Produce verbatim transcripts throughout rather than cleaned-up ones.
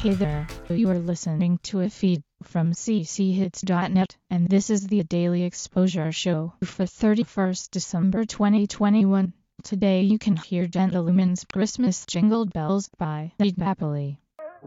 Hey there, you are listening to a feed from c c hits dot net, and this is the Daily Exposure Show for thirty-first December twenty twenty-one. Today you can hear Gentleman's Christmas Jingle Bells by Ed Napoli.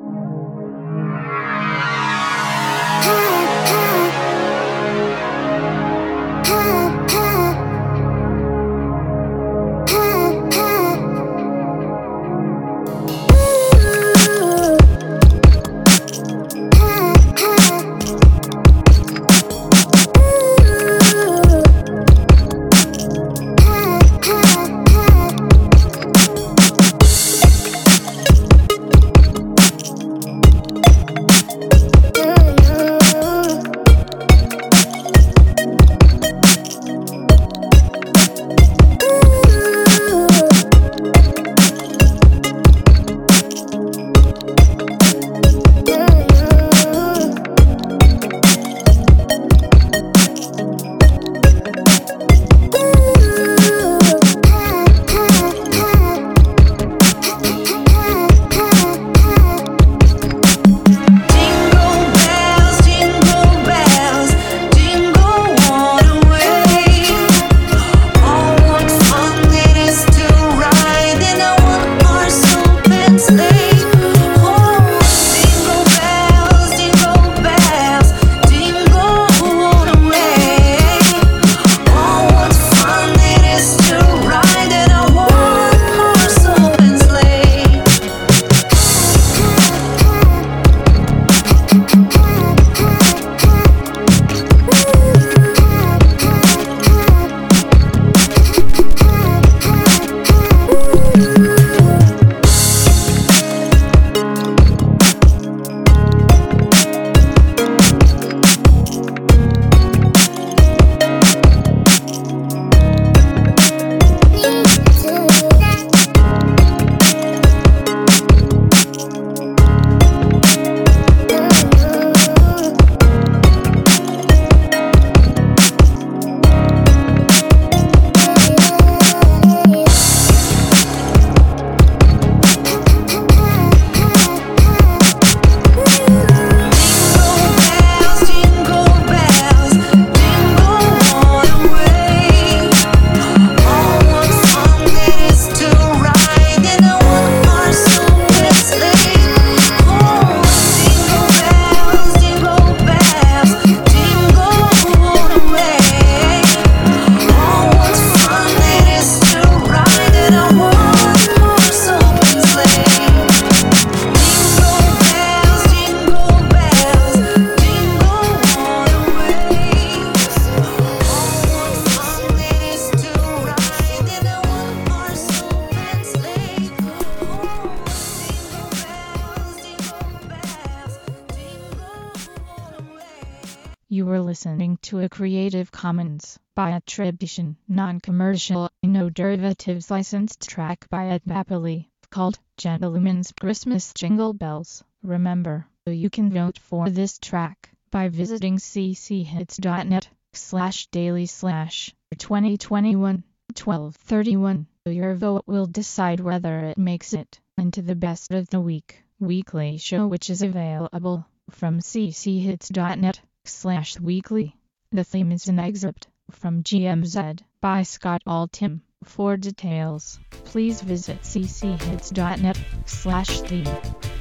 You were listening to a Creative Commons by attribution, non-commercial, no derivatives licensed track by Ed Napoli, called Gentleman's Christmas Jingle Bells. Remember, you can vote for this track by visiting c c hits dot net slash daily slash twenty twenty-one twelve thirty-one. Your vote will decide whether it makes it into the best of the week weekly show, which is available from c c hits dot net slash weekly. The theme is an excerpt from G M Z by Scott Altham. For details, please visit c c hits dot net slash theme.